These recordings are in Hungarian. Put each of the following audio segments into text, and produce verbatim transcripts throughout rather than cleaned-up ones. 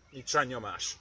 Nincsen nyomás.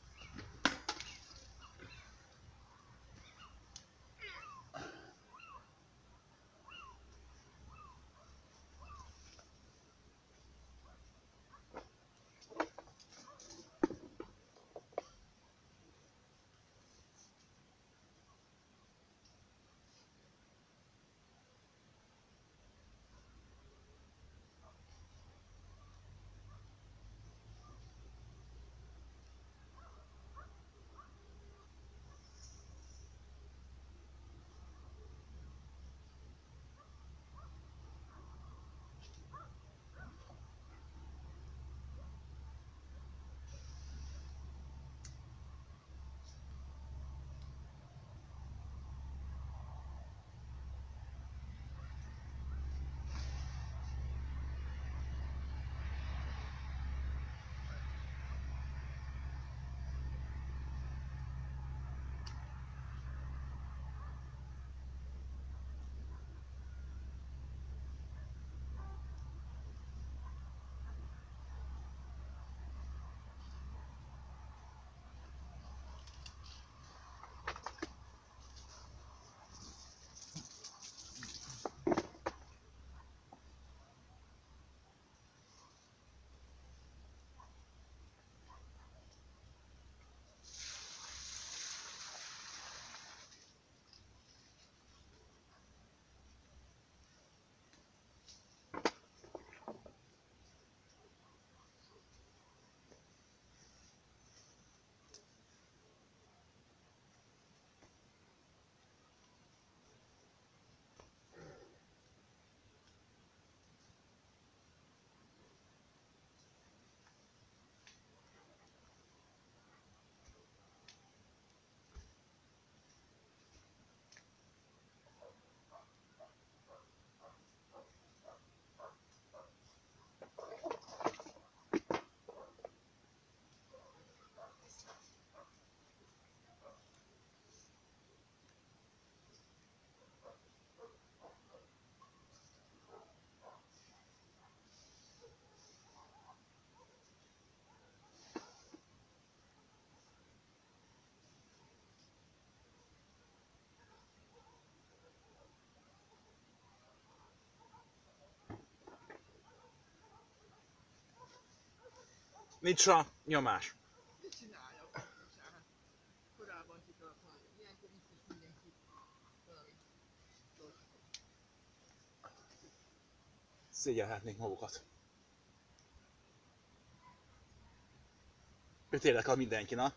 Nincs a nyomás. Mit csináljak? Hát korábban ki kellett volna. Ilyenkor biztos mindenki valami gyorsan. Szégyelhetnék magukat. Őt érdekel mindenki, na?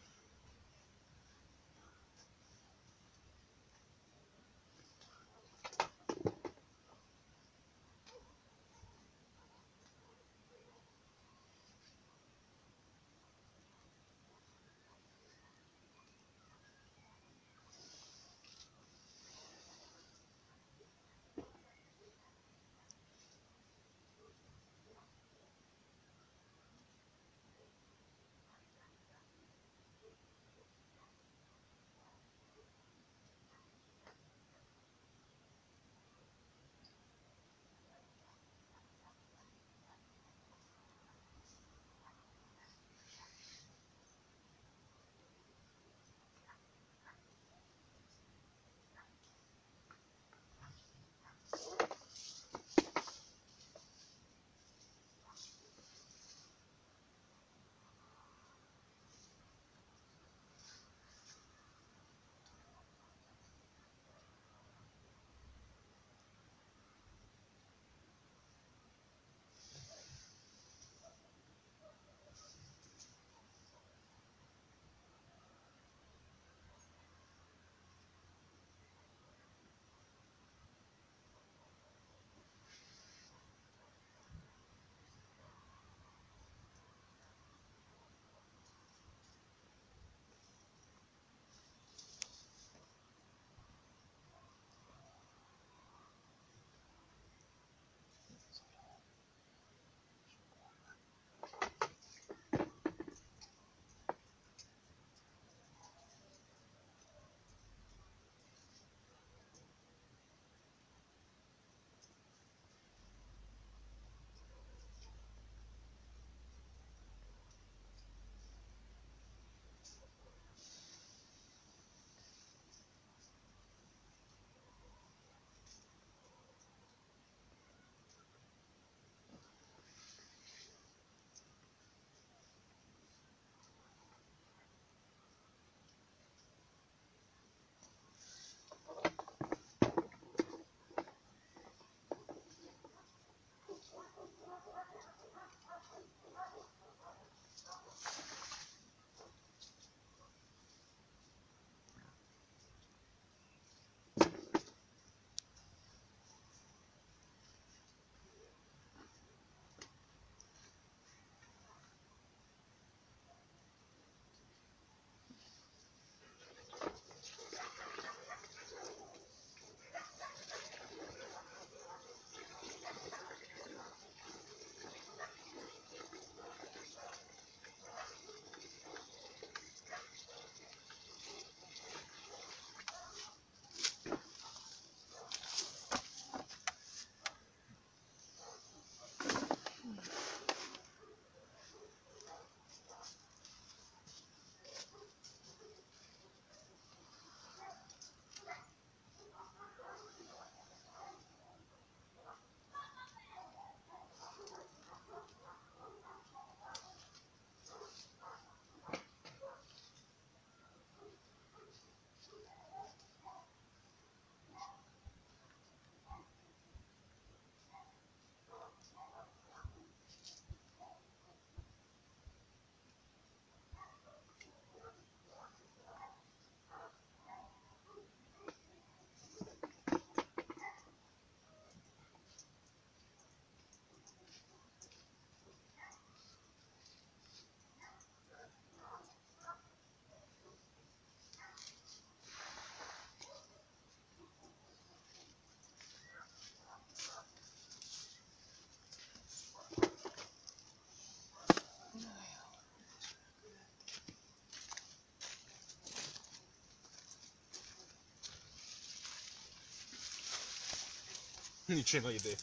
Nincs én a idő.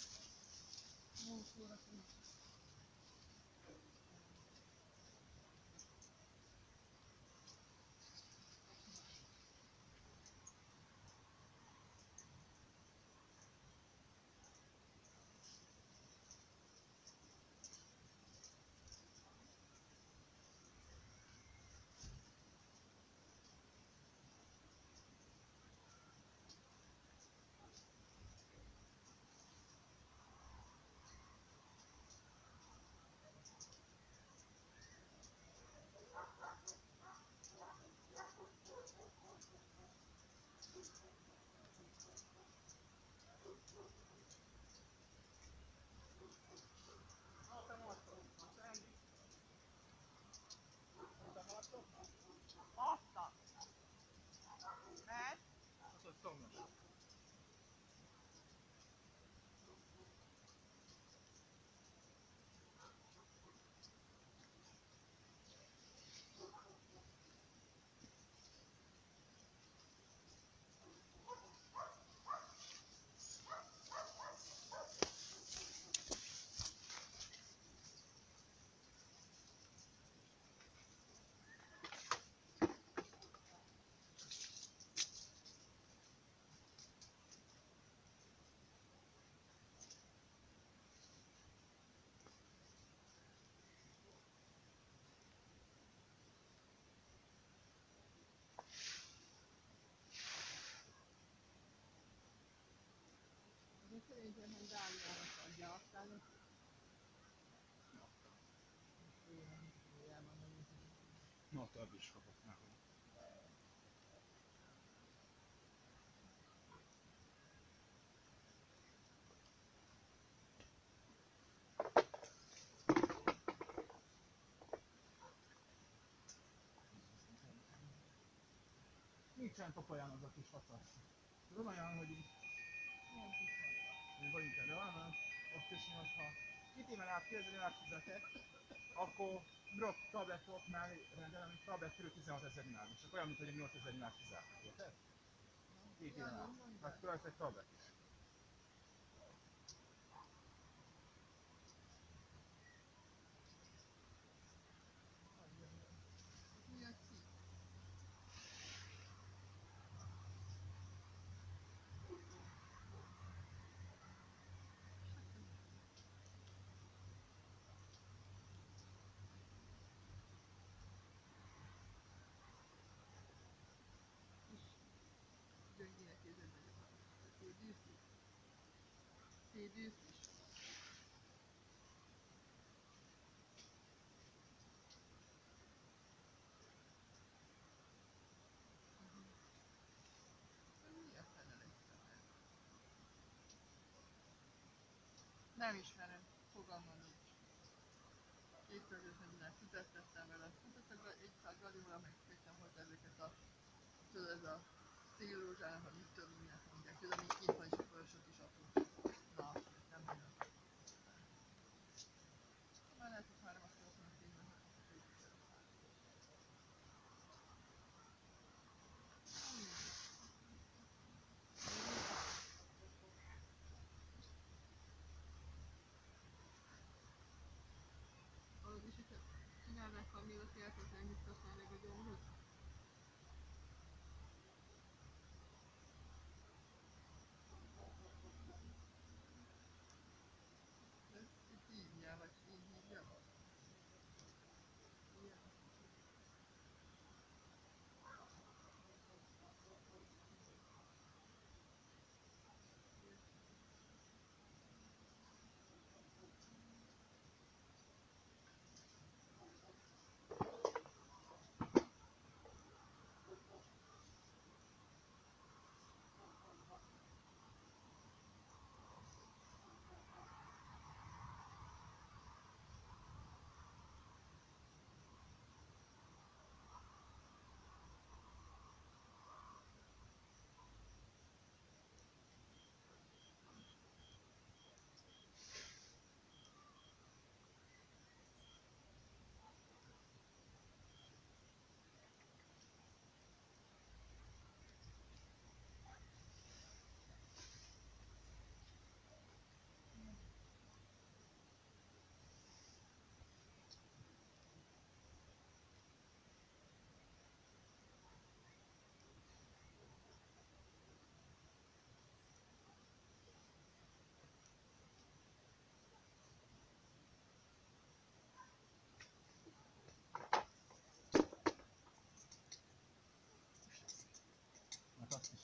Aztán! Mert? Az ott tomnos. Én szerintem, hogy Dániának adja aztán azt. Ilyen, ilyen van, hogy No, több is kapok már. Nincsen topaján az a kis facasz. Tudod olyan, hogy így, ilyen kis van. vagy de van, ott is nyolcva. Kitémen át kézzel átfizetek, akkor drop tabletok mellé rendelem, amit tablet körül tizenhat ezer dinár. És akkor olyan, mint hogy nyolc ezer dinár fizetnek, érted? Két éven át. Hát akkor ez egy tablet is. Mi a cím? Gyöngyének érzed meg a szédűsz is. Szédűsz is. Mi a fene lesz vele? Nem ismerem, fogalmam nincs. kétszázötven dinár fizettettem vele, hát a egy száz gradimra megtettem hozzá ezeket a, tudod, ez a szélrózsának, a mit tudom, minek mondják, tudod, ami kint van, és akkor a sok is apró. Na, nem tudom. Már lehet, hogy már nem azt akartam a tényleg. Arról is, hogyha csinálnák kamillakját, az nem nyugtatná meg a gyomrot?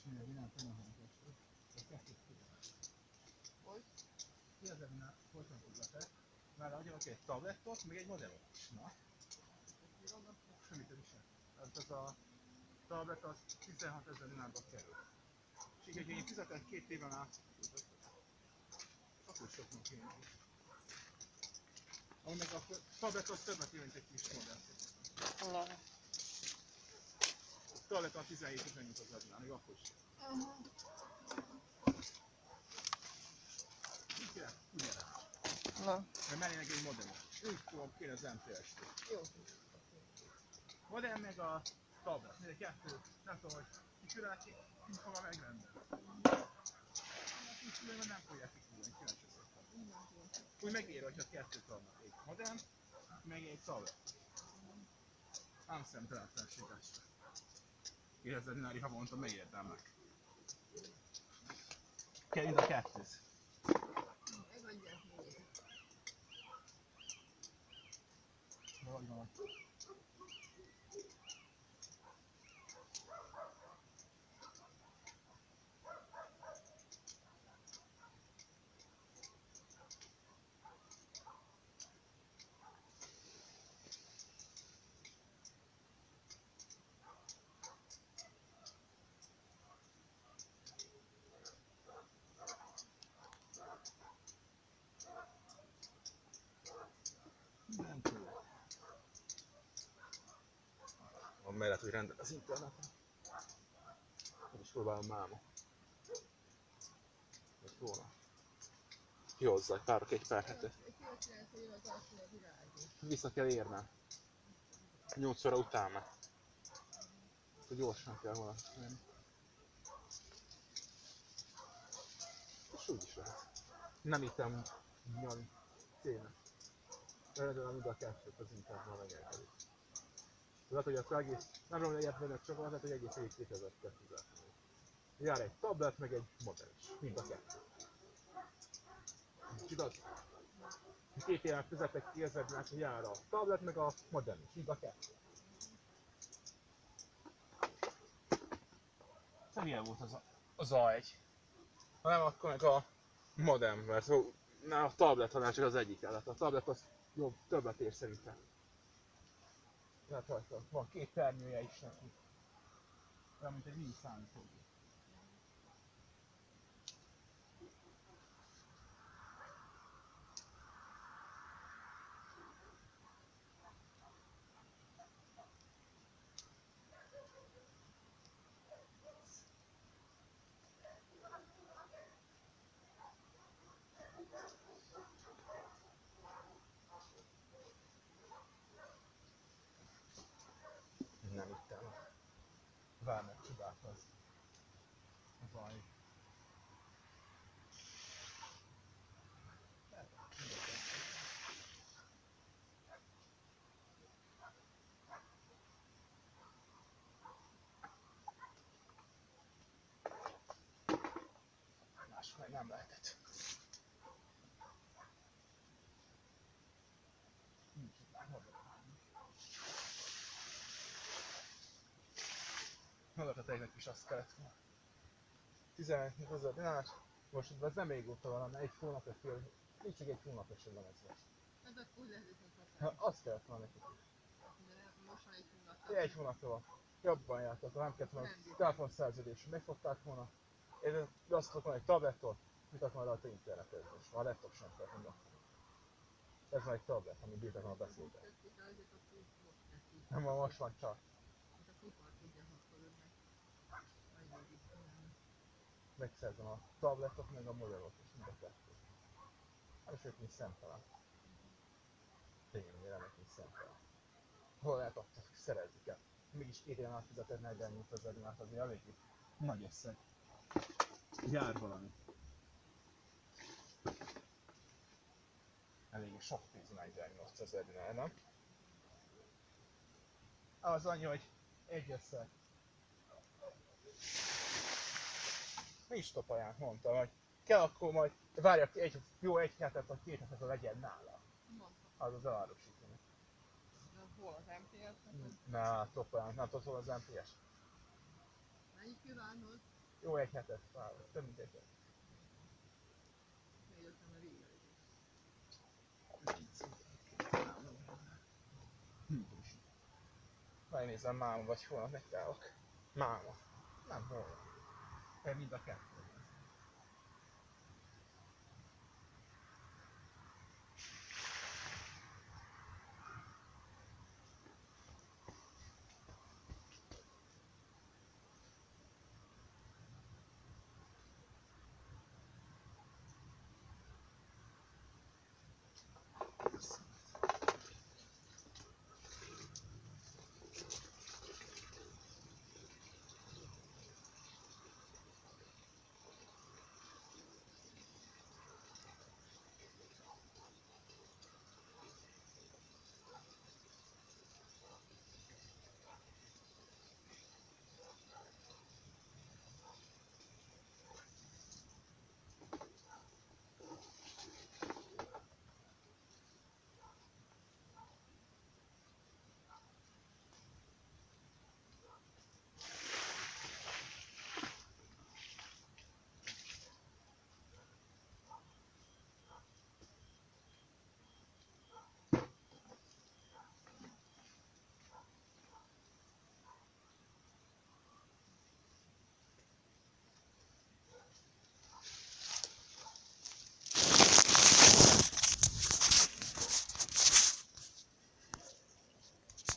mindegy, nem tudom, hogy ez kettőt tudom. Hogy? Kérdezni, hogyan tudlak-e? Már adjanak egy tablettot, meg egy modelot. Na, Mi vannak? semmit is sem. Tehát ez a tablet az tizenhatezer dinárba kerül. És így, hogy én fizetek két éven át, akkor soknak kéne. Ahol meg a tablet az többet jelent egy kis modell. Na. A tablet a tizenhét-tizennyolc dinár, még akkor sem. Aha. Kire? Ugyanez. Na. Mert mellének egy modell. Úgy fogom kérni az em té es-t. Jó. Modell meg a tablet. Mind a kettő. Nem tudom, hogy kikülön, ki fogom megrendelni. Kikülön, nem fogják kikülni. Kíváncsi vagyok. Úgy megér, hogyha kettőt adnak. Egy modell, meg egy tablet. Nem szemtelenségest. kétezer dinári havonta megérdemnek. Kell mind a kettőt. Megadják miért. Vagy van. Nem tudom. Van mellett, hogy rendel az interneten. Én is próbálom máma. Hogy volna. Kihozzá egy párok egy pár hetet. Vissza kell érnem. nyolc óra után már. Akkor gyorsan kell volna menni. És úgy is lehet. Nem hittem nyali. Tényleg. Eredetileg mind a kettőt az internetben megengedik. Lehet, hogy azt egész, nem tudom, hogy egyet vennek csak, lehet, hogy egész évig kétezer kettőben. Jár egy tablet, meg egy modell is. Mind a kettő. És igaz? Két éven fizetek kétezer dinárért, hogy jár a tablet, meg a modell is. Mind a kettő. Szóval milyen volt az a, az á egy? Ha nem, akkor meg a modem, mert szóval a tablet, hanem csak az egyik el. A tablet az jobb, többet ér szerintem. Hát rajta van két termője is neki. Olyan, mint egy mini számítógép. Nem ittem. Vár meg, csodát az. A baj. Más meg nem lehetett. Nincs itt már maga. Magatatejnek is azt kellett volna. tizenötezer dinár. Most ez nem régóta van, hanem egy hónapja fél. Nincs csak egy hónapja sem van ez most. Hát akkor úgy lehet, hogy Ha, azt kellett volna nekik. most van egy hónap. Egy hónapja van. Jobban jártak, nem kellett volna telefonszerződés. Megfogták volna. Én azt tudok volna egy tablettól, mit volna rajta internetezni. És már a laptop sem kellett volna. Ez már egy tablet, ami bírtak volna beszélgetni. Nem, ma most van csak. Megszerzem a tabletot, meg a modelot is, mind a kettőt. És ők mint szemtelen. Tényleg, remek, mint szemtelen. Hol lehet azt, hogy szerezzük el? Mégis két éven át fizetett negyvennyolcezer dinát, azért eléggé nagy összeg. Jár valami. Eléggé sok pénz negyvennyolcezer dinár, nem? Az annyi, hogy egy összeg. Mi is topajánk mondta, hogy kell akkor majd várjak egy, jó egy hetet vagy két hetet, hogy legyen nála. Az az elárusítani. Hol az em té es? Na, topajánk, nem tudod hol az em té es? Melyik irányhoz? Jó egy hetet, már több mint egy hetet. Még aztán a régen is. Megnézem máma vagy holnap megtállok. Máma. Nem holnap. Te mind a kettő.